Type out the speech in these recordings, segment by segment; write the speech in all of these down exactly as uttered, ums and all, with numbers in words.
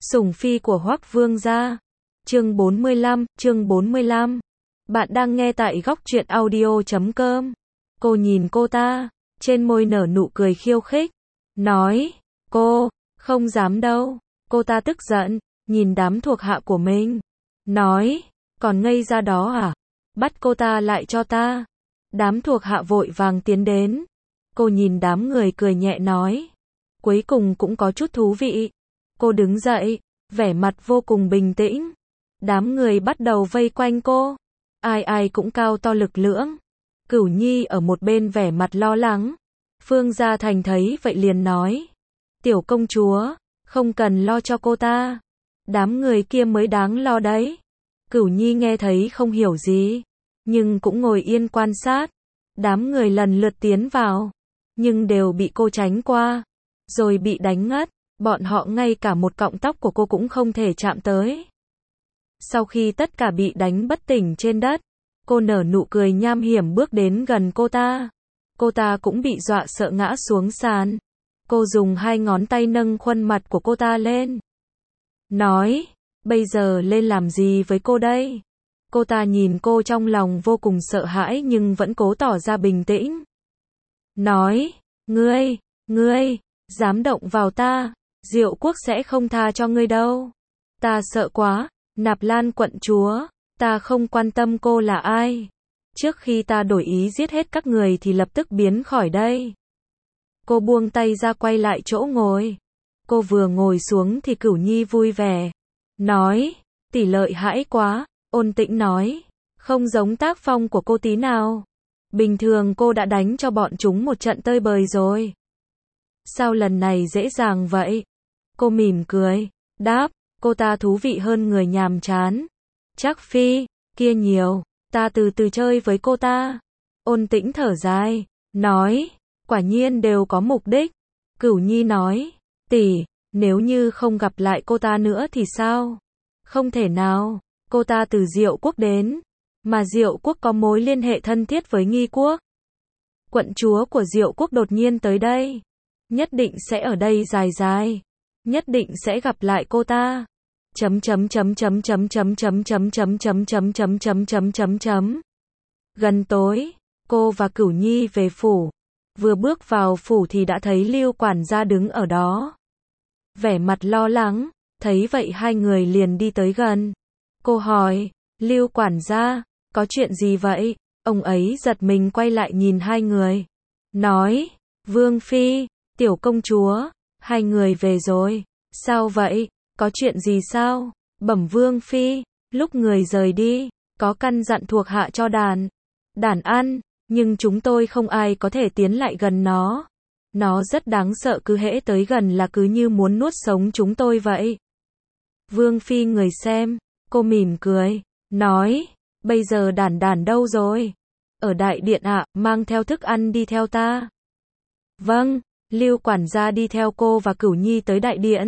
Sủng phi của Hoắc Vương gia. Chương bốn mươi lăm, chương bốn mươi lăm. Bạn đang nghe tại góc truyện audio chấm com. Cô nhìn cô ta, trên môi nở nụ cười khiêu khích, nói, cô, không dám đâu. Cô ta tức giận, nhìn đám thuộc hạ của mình, nói, còn ngây ra đó à? Bắt cô ta lại cho ta. Đám thuộc hạ vội vàng tiến đến. Cô nhìn đám người cười nhẹ nói, cuối cùng cũng có chút thú vị. Cô đứng dậy, vẻ mặt vô cùng bình tĩnh. Đám người bắt đầu vây quanh cô. Ai ai cũng cao to lực lưỡng. Cửu Nhi ở một bên vẻ mặt lo lắng. Phương Gia Thành thấy vậy liền nói, tiểu công chúa, không cần lo cho cô ta. Đám người kia mới đáng lo đấy. Cửu Nhi nghe thấy không hiểu gì, nhưng cũng ngồi yên quan sát. Đám người lần lượt tiến vào, nhưng đều bị cô tránh qua, rồi bị đánh ngất. Bọn họ ngay cả một cọng tóc của cô cũng không thể chạm tới. Sau khi tất cả bị đánh bất tỉnh trên đất, cô nở nụ cười nham hiểm bước đến gần cô ta. Cô ta cũng bị dọa sợ ngã xuống sàn. Cô dùng hai ngón tay nâng khuôn mặt của cô ta lên. Nói, bây giờ lên làm gì với cô đây? Cô ta nhìn cô trong lòng vô cùng sợ hãi nhưng vẫn cố tỏ ra bình tĩnh. Nói, ngươi, ngươi, dám động vào ta, Diệu Quốc sẽ không tha cho ngươi đâu. Ta sợ quá, Nạp Lan quận chúa, ta không quan tâm cô là ai. Trước khi ta đổi ý giết hết các người thì lập tức biến khỏi đây. Cô buông tay ra quay lại chỗ ngồi. Cô vừa ngồi xuống thì Cửu Nhi vui vẻ. Nói, tỷ lợi hãi quá. Ôn Tĩnh nói, không giống tác phong của cô tí nào. Bình thường cô đã đánh cho bọn chúng một trận tơi bời rồi. Sao lần này dễ dàng vậy? Cô mỉm cười, đáp, cô ta thú vị hơn người nhàm chán. Chắc phi, kia nhiều, ta từ từ chơi với cô ta. Ôn Tĩnh thở dài, nói, quả nhiên đều có mục đích. Cửu Nhi nói, tỷ, nếu như không gặp lại cô ta nữa thì sao? Không thể nào, cô ta từ Diệu Quốc đến, mà Diệu Quốc có mối liên hệ thân thiết với Nghi Quốc. Quận chúa của Diệu Quốc đột nhiên tới đây, nhất định sẽ ở đây dài dài, nhất định sẽ gặp lại cô ta. Chấm chấm chấm chấm chấm chấm chấm chấm chấm chấm chấm chấm chấm chấm chấm chấm. Gần tối, cô và Cửu Nhi về phủ. Vừa bước vào phủ thì đã thấy Lưu quản gia đứng ở đó, vẻ mặt lo lắng. Thấy vậy hai người liền đi tới gần. Cô hỏi, Lưu quản gia, có chuyện gì vậy? Ông ấy giật mình quay lại nhìn hai người, nói, Vương phi, tiểu công chúa, hai người về rồi. Sao vậy? Có chuyện gì sao? Bẩm Vương phi, lúc người rời đi, có căn dặn thuộc hạ cho đàn, đàn ăn, nhưng chúng tôi không ai có thể tiến lại gần nó. Nó rất đáng sợ, cứ hễ tới gần là cứ như muốn nuốt sống chúng tôi vậy. Vương phi người xem, cô mỉm cười, nói, bây giờ đàn đàn đâu rồi? Ở đại điện ạ, mang theo thức ăn đi theo ta. Vâng, Lưu quản gia đi theo cô và Cửu Nhi tới đại điện.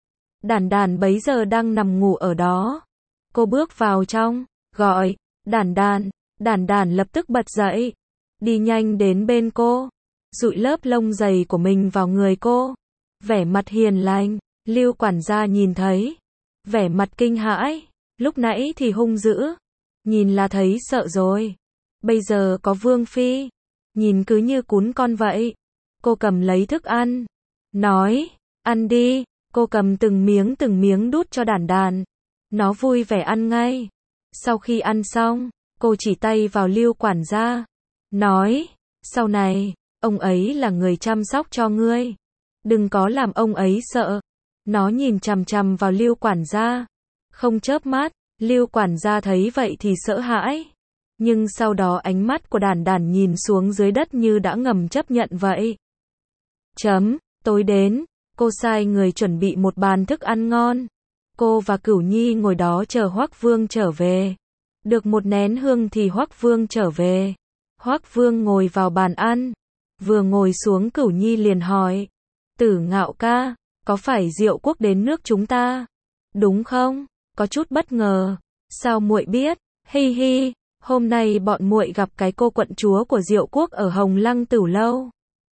Đàn đàn bấy giờ đang nằm ngủ ở đó. Cô bước vào trong, gọi, đàn đàn, đàn đàn lập tức bật dậy, đi nhanh đến bên cô, dụi lớp lông dày của mình vào người cô, vẻ mặt hiền lành. Lưu quản gia nhìn thấy, vẻ mặt kinh hãi, lúc nãy thì hung dữ, nhìn là thấy sợ rồi. Bây giờ có Vương phi, nhìn cứ như cún con vậy. Cô cầm lấy thức ăn, nói, ăn đi. Cô cầm từng miếng từng miếng đút cho đàn đàn. Nó vui vẻ ăn ngay. Sau khi ăn xong, cô chỉ tay vào Lưu quản gia, nói, sau này, ông ấy là người chăm sóc cho ngươi. Đừng có làm ông ấy sợ. Nó nhìn chằm chằm vào Lưu quản gia, không chớp mắt. Lưu quản gia thấy vậy thì sợ hãi. Nhưng sau đó ánh mắt của đàn đàn nhìn xuống dưới đất như đã ngầm chấp nhận vậy. Chấm, tối đến, cô sai người chuẩn bị một bàn thức ăn ngon. Cô và Cửu Nhi ngồi đó chờ Hoắc Vương trở về. Được một nén hương thì Hoắc Vương trở về. Hoắc Vương ngồi vào bàn ăn. Vừa ngồi xuống Cửu Nhi liền hỏi, Tử Ngạo ca, có phải Diệu Quốc đến nước chúng ta? Đúng không? Có chút bất ngờ. Sao muội biết? Hi hi, hôm nay bọn muội gặp cái cô quận chúa của Diệu Quốc ở Hồng Lăng Tửu lâu.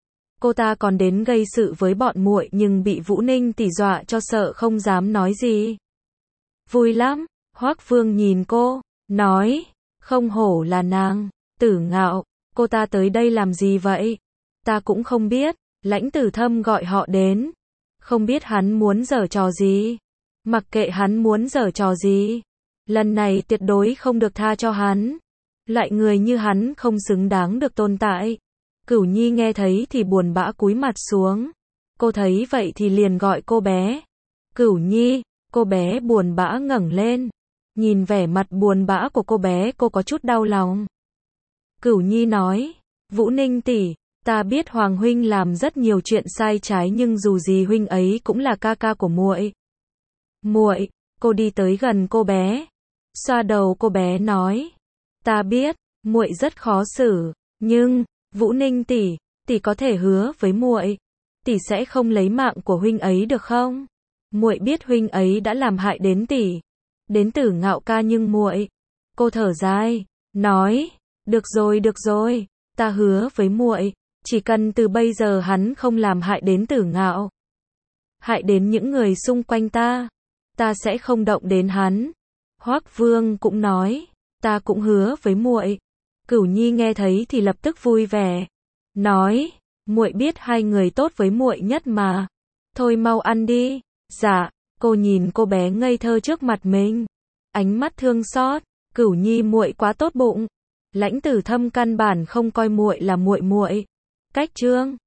cô ta còn đến gây sự với bọn muội nhưng bị Vũ Ninh tỷ dọa cho sợ không dám nói gì. Vui lắm, Hoắc Vương nhìn cô, nói, không hổ là nàng, Tử Ngạo, cô ta tới đây làm gì vậy? Ta cũng không biết, Lãnh Tử Thâm gọi họ đến, không biết hắn muốn giở trò gì. Mặc kệ hắn muốn giở trò gì, lần này tuyệt đối không được tha cho hắn. Loại người như hắn không xứng đáng được tồn tại. Cửu Nhi nghe thấy thì buồn bã cúi mặt xuống. Cô thấy vậy thì liền gọi cô bé. Cửu Nhi, cô bé buồn bã ngẩng lên. Nhìn vẻ mặt buồn bã của cô bé, cô có chút đau lòng. Cửu Nhi nói, Vũ Ninh tỷ, ta biết Hoàng huynh làm rất nhiều chuyện sai trái nhưng dù gì huynh ấy cũng là ca ca của muội. Muội, cô đi tới gần cô bé, xoa đầu cô bé nói, ta biết, muội rất khó xử, nhưng Vũ Ninh tỷ, tỷ có thể hứa với muội, tỷ sẽ không lấy mạng của huynh ấy được không? Muội biết huynh ấy đã làm hại đến tỷ, đến Tử Ngạo ca nhưng muội, cô thở dài, nói, được rồi được rồi, ta hứa với muội, chỉ cần từ bây giờ hắn không làm hại đến Tử Ngạo, hại đến những người xung quanh ta, ta sẽ không động đến hắn. Hoắc Vương cũng nói, ta cũng hứa với muội. Cửu Nhi nghe thấy thì lập tức vui vẻ, nói, muội biết hai người tốt với muội nhất mà, thôi mau ăn đi. Dạ, cô nhìn cô bé ngây thơ trước mặt mình, ánh mắt thương xót, Cửu Nhi muội quá tốt bụng. Lãnh Tử Thâm căn bản không coi muội là muội muội. Cách chương